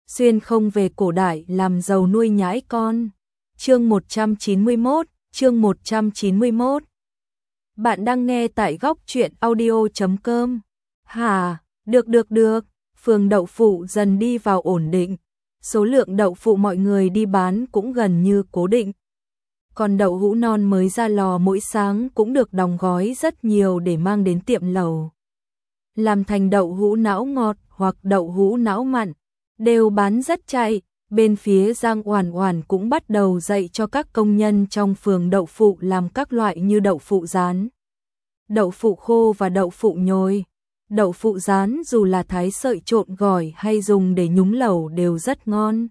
xuyên không về cổ đại làm giàu nuôi nhãi con. Chương 191, chương 191. Bạn đang nghe tại góc truyện audio.com. Hà, được. Phường đậu phụ dần đi vào ổn định. Số lượng đậu phụ mọi người đi bán cũng gần như cố định. Còn đậu hũ non mới ra lò mỗi sáng cũng được đóng gói rất nhiều để mang đến tiệm lẩu. Làm thành đậu hũ não ngọt hoặc đậu hũ não mặn, đều bán rất chạy. Bên phía Giang Oản Oản cũng bắt đầu dạy cho các công nhân trong phường đậu phụ làm các loại như đậu phụ rán, đậu phụ khô và đậu phụ nhồi. Đậu phụ rán dù là thái sợi trộn gỏi hay dùng để nhúng lẩu đều rất ngon.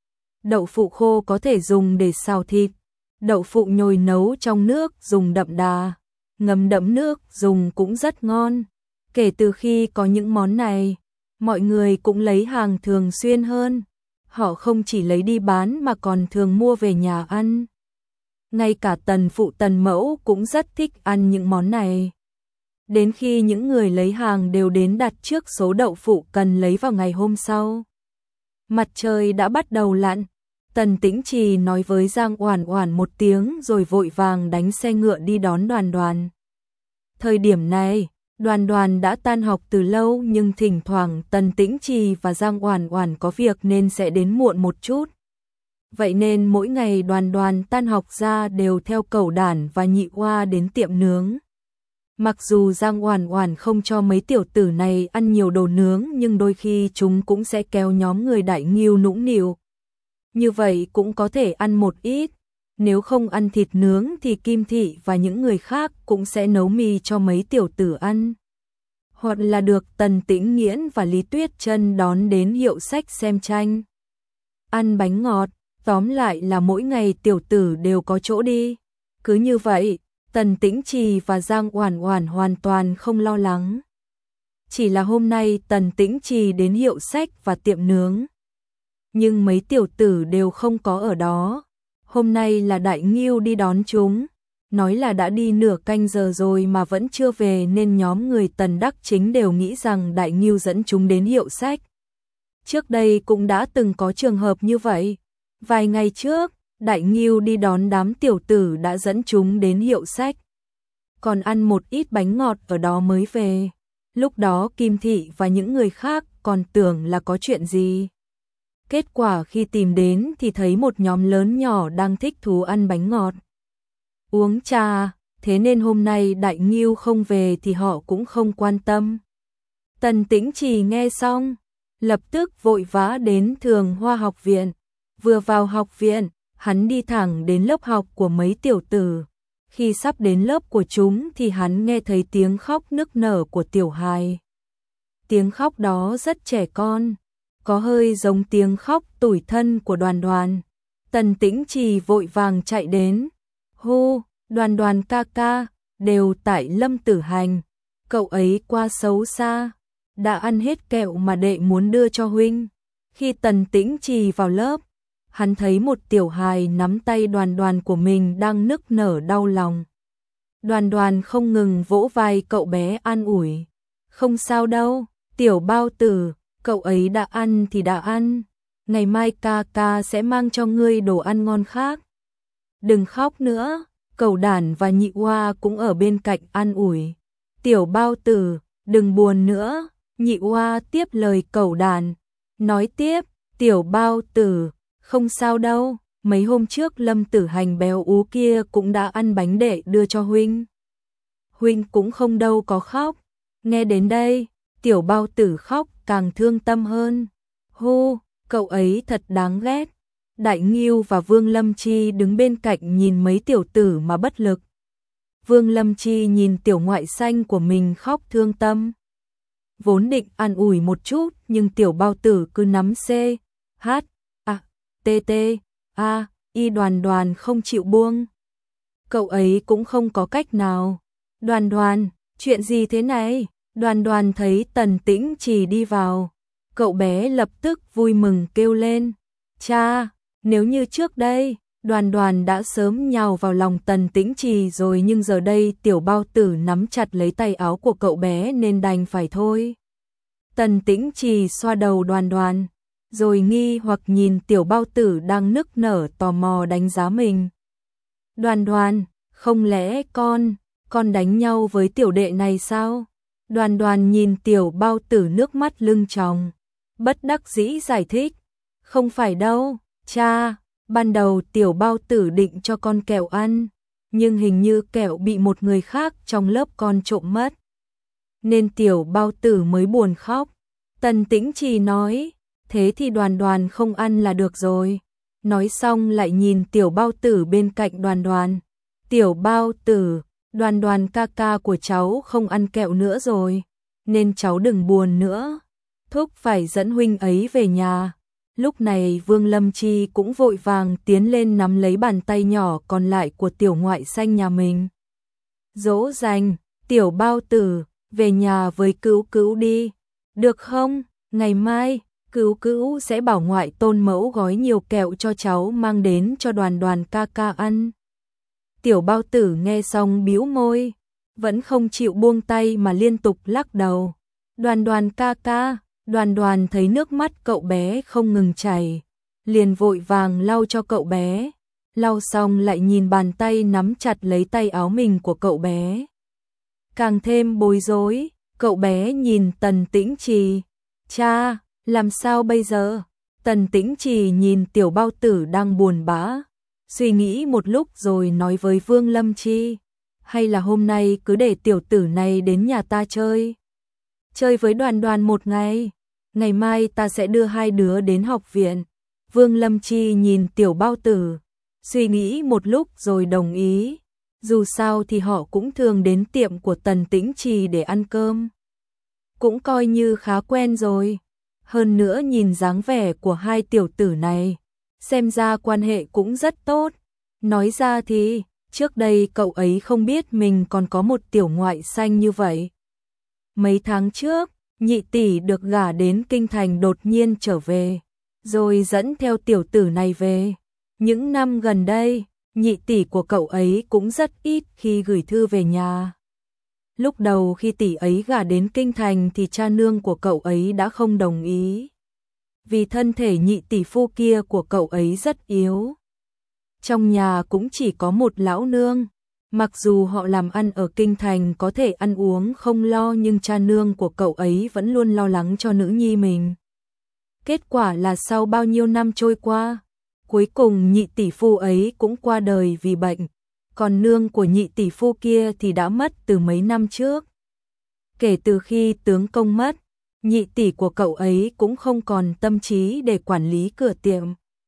Đậu phụ khô có thể dùng để xào thịt, đậu phụ nhồi nấu trong nước dùng đậm đà, ngâm đậm nước dùng cũng rất ngon. Kể từ khi có những món này, mọi người cũng lấy hàng thường xuyên hơn. Họ không chỉ lấy đi bán mà còn thường mua về nhà ăn. Ngay cả tần phụ tần mẫu cũng rất thích ăn những món này. Đến khi những người lấy hàng đều đến đặt trước số đậu phụ cần lấy vào ngày hôm sau. Mặt trời đã bắt đầu lặn. Tần Tĩnh Trì nói với Giang Oản Oản một tiếng rồi vội vàng đánh xe ngựa đi đón Đoàn Đoàn. Thời điểm này, Đoàn Đoàn đã tan học từ lâu nhưng thỉnh thoảng Tần Tĩnh Trì và Giang Oản Oản có việc nên sẽ đến muộn một chút. Vậy nên mỗi ngày Đoàn Đoàn tan học ra đều theo Cẩu Đản và Nhị Oa đến tiệm nướng. Mặc dù Giang Oản Oản không cho mấy tiểu tử này ăn nhiều đồ nướng nhưng đôi khi chúng cũng sẽ kéo nhóm người Đại Ngưu nũng nịu. Như vậy cũng có thể ăn một ít. Nếu không ăn thịt nướng thì Kim Thị và những người khác cũng sẽ nấu mì cho mấy tiểu tử ăn. Hoặc là được Tần Tĩnh Nghiễn và Lý Tuyết Chân đón đến hiệu sách xem tranh, ăn bánh ngọt, tóm lại là mỗi ngày tiểu tử đều có chỗ đi. Cứ như vậy, Tần Tĩnh Trì và Giang Oản Oản hoàn toàn không lo lắng. Chỉ là hôm nay Tần Tĩnh Trì đến hiệu sách và tiệm nướng, nhưng mấy tiểu tử đều không có ở đó. Hôm nay là Đại Ngưu đi đón chúng, nói là đã đi nửa canh giờ rồi mà vẫn chưa về nên nhóm người Tần Đắc Chính đều nghĩ rằng Đại Ngưu dẫn chúng đến hiệu sách. Trước đây cũng đã từng có trường hợp như vậy. Vài ngày trước, Đại Ngưu đi đón đám tiểu tử đã dẫn chúng đến hiệu sách. Còn ăn một ít bánh ngọt ở đó mới về. Lúc đó Kim Thị và những người khác còn tưởng là có chuyện gì. Kết quả khi tìm đến thì thấy một nhóm lớn nhỏ đang thích thú ăn bánh ngọt, uống trà, thế nên hôm nay Đại Ngưu không về thì họ cũng không quan tâm. Tần Tĩnh Trì nghe xong, lập tức vội vã đến Thường Hoa học viện. Vừa vào học viện, hắn đi thẳng đến lớp học của mấy tiểu tử. Khi sắp đến lớp của chúng thì hắn nghe thấy tiếng khóc nức nở của tiểu hài. Tiếng khóc đó rất trẻ con, có hơi giống tiếng khóc tủi thân của Đoàn Đoàn. Tần Tĩnh Trì vội vàng chạy đến. Hô, Đoàn Đoàn ca ca, đều tại Lâm Tử Hành. Cậu ấy quá xấu xa, đã ăn hết kẹo mà đệ muốn đưa cho huynh. Khi Tần Tĩnh Trì vào lớp, hắn thấy một tiểu hài nắm tay Đoàn Đoàn của mình đang nức nở đau lòng. Đoàn Đoàn không ngừng vỗ vai cậu bé an ủi. Không sao đâu, tiểu bao tử, cậu ấy đã ăn thì đã ăn. Ngày mai ca ca sẽ mang cho ngươi đồ ăn ngon khác. Đừng khóc nữa, Cẩu Đản và Nhị Oa cũng ở bên cạnh an ủi. Tiểu bao tử, đừng buồn nữa. Nhị Oa tiếp lời Cẩu Đản, nói tiếp, tiểu bao tử, không sao đâu, mấy hôm trước Lâm Tử Hành béo ú kia cũng đã ăn bánh đệ đưa cho huynh. Huynh cũng không đâu có khóc. Nghe đến đây, tiểu bao tử khóc càng thương tâm hơn. Hô, cậu ấy thật đáng ghét. Đại Ngưu và Vương Lâm Chi đứng bên cạnh nhìn mấy tiểu tử mà bất lực. Vương Lâm Chi nhìn tiểu ngoại xanh của mình khóc thương tâm. Vốn định an ủi một chút nhưng tiểu bao tử cứ nắm C, H, A, T, T, A, Y Đoàn Đoàn không chịu buông. Cậu ấy cũng không có cách nào. Đoàn Đoàn, chuyện gì thế này? Đoàn Đoàn thấy Tần Tĩnh Trì đi vào. Cậu bé lập tức vui mừng kêu lên. Cha, nếu như trước đây, Đoàn Đoàn đã sớm nhào vào lòng Tần Tĩnh Trì rồi nhưng giờ đây tiểu bao tử nắm chặt lấy tay áo của cậu bé nên đành phải thôi. Tần Tĩnh Trì xoa đầu Đoàn Đoàn. rồi nghi hoặc nhìn tiểu bao tử đang nức nở tò mò đánh giá mình. Đoàn Đoàn, không lẽ con đánh nhau với tiểu đệ này sao? Đoàn Đoàn nhìn tiểu bao tử nước mắt lưng tròng, bất đắc dĩ giải thích. Không phải đâu, cha, ban đầu tiểu bao tử định cho con kẹo ăn, nhưng hình như kẹo bị một người khác trong lớp con trộm mất, nên tiểu bao tử mới buồn khóc. Tần Tĩnh Trì nói, thế thì Đoàn Đoàn không ăn là được rồi. Nói xong lại nhìn tiểu bao tử bên cạnh Đoàn Đoàn. Tiểu bao tử, Đoàn Đoàn ca ca của cháu không ăn kẹo nữa rồi, nên cháu đừng buồn nữa. Thúc phải dẫn huynh ấy về nhà. Lúc này Vương Lâm Chi cũng vội vàng tiến lên nắm lấy bàn tay nhỏ còn lại của tiểu ngoại xanh nhà mình. Dỗ dành, tiểu bao tử, về nhà với Cữu Cữu đi. Được không? Ngày mai, Cữu Cữu sẽ bảo ngoại tôn mẫu gói nhiều kẹo cho cháu mang đến cho Đoàn Đoàn ca ca ăn. Tiểu bao tử nghe xong bĩu môi, vẫn không chịu buông tay mà liên tục lắc đầu. Đoàn Đoàn ca ca, Đoàn Đoàn thấy nước mắt cậu bé không ngừng chảy, liền vội vàng lau cho cậu bé. Lau xong lại nhìn bàn tay nắm chặt lấy tay áo mình của cậu bé. Càng thêm bối rối, cậu bé nhìn Tần Tĩnh Trì. Cha, làm sao bây giờ? Tần Tĩnh Trì nhìn tiểu bao tử đang buồn bã, suy nghĩ một lúc rồi nói với Vương Lâm Chi. Hay là hôm nay cứ để tiểu tử này đến nhà ta chơi. Chơi với Đoàn Đoàn một ngày. Ngày mai ta sẽ đưa hai đứa đến học viện. Vương Lâm Chi nhìn tiểu bao tử, suy nghĩ một lúc rồi đồng ý. Dù sao thì họ cũng thường đến tiệm của Tần Tĩnh Trì để ăn cơm, cũng coi như khá quen rồi. Hơn nữa nhìn dáng vẻ của hai tiểu tử này, xem ra quan hệ cũng rất tốt. Nói ra thì, trước đây cậu ấy không biết mình còn có một tiểu ngoại xanh như vậy. Mấy tháng trước, nhị tỷ được gả đến kinh thành đột nhiên trở về, rồi dẫn theo tiểu tử này về. Những năm gần đây, nhị tỷ của cậu ấy cũng rất ít khi gửi thư về nhà. Lúc đầu khi tỷ ấy gả đến kinh thành thì cha nương của cậu ấy đã không đồng ý, vì thân thể nhị tỷ phu kia của cậu ấy rất yếu. Trong nhà cũng chỉ có một lão nương. Mặc dù họ làm ăn ở kinh thành có thể ăn uống không lo, nhưng cha nương của cậu ấy vẫn luôn lo lắng cho nữ nhi mình. Kết quả là sau bao nhiêu năm trôi qua, cuối cùng nhị tỷ phu ấy cũng qua đời vì bệnh, còn nương của nhị tỷ phu kia thì đã mất từ mấy năm trước. Kể từ khi tướng công mất, nhị tỷ của cậu ấy cũng không còn tâm trí để quản lý cửa tiệm.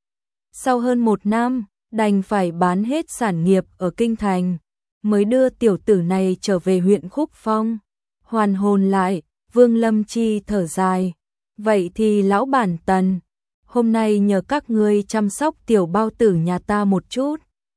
Sau hơn 1 năm, đành phải bán hết sản nghiệp ở kinh thành, mới đưa tiểu tử này trở về huyện Khúc Phong. Hoàn hồn lại, Vương Lâm Chi thở dài. Vậy thì lão bản Tần, hôm nay nhờ các ngươi chăm sóc tiểu bao tử nhà ta một chút.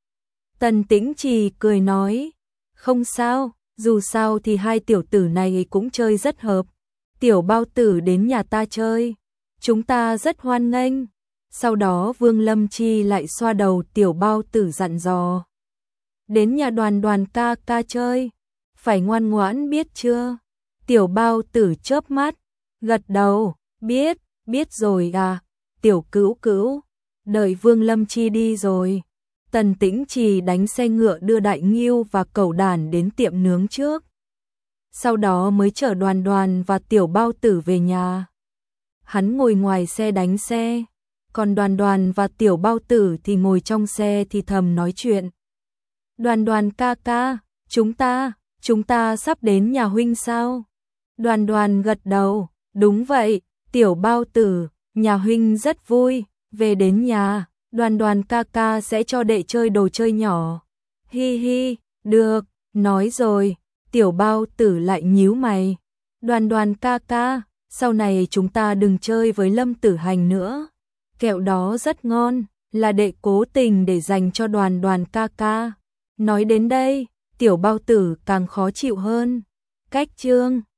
Tần Tĩnh Trì cười nói, không sao, dù sao thì hai tiểu tử này cũng chơi rất hợp. Tiểu bao tử đến nhà ta chơi, chúng ta rất hoan nghênh. Sau đó Vương Lâm Chi lại xoa đầu tiểu bao tử dặn dò. Đến nhà Đoàn Đoàn ca ca chơi, phải ngoan ngoãn biết chưa? Tiểu bao tử chớp mắt, gật đầu, biết rồi à, tiểu Cữu Cữu. Đợi Vương Lâm Chi đi rồi, Tần Tĩnh Trì đánh xe ngựa đưa Đại Ngưu và Cẩu Đản đến tiệm nướng trước. Sau đó mới chở Đoàn Đoàn và tiểu bao tử về nhà. Hắn ngồi ngoài xe đánh xe, còn Đoàn Đoàn và tiểu bao tử thì ngồi trong xe thì thầm nói chuyện. Đoàn Đoàn ca ca, chúng ta sắp đến nhà huynh sao? Đoàn Đoàn gật đầu, đúng vậy, tiểu bao tử, nhà huynh rất vui, về đến nhà, Đoàn Đoàn ca ca sẽ cho đệ chơi đồ chơi nhỏ. Hi hi, được, nói rồi, tiểu bao tử lại nhíu mày. Đoàn Đoàn ca ca, sau này chúng ta đừng chơi với Lâm Tử Hành nữa. Kẹo đó rất ngon, là đệ cố tình để dành cho Đoàn Đoàn ca ca. Nói đến đây, tiểu bao tử càng khó chịu hơn. Cách chương